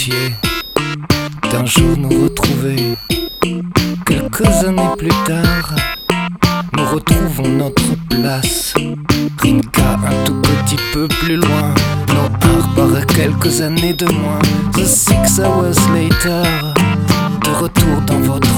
l'amitié d'un jour nous retrouver. Quelques années plus tard, nous retrouvons notre place. Rinka un tout petit peu plus loin, nos Harper quelques années de moins. The 6 hours later, de retour dans votre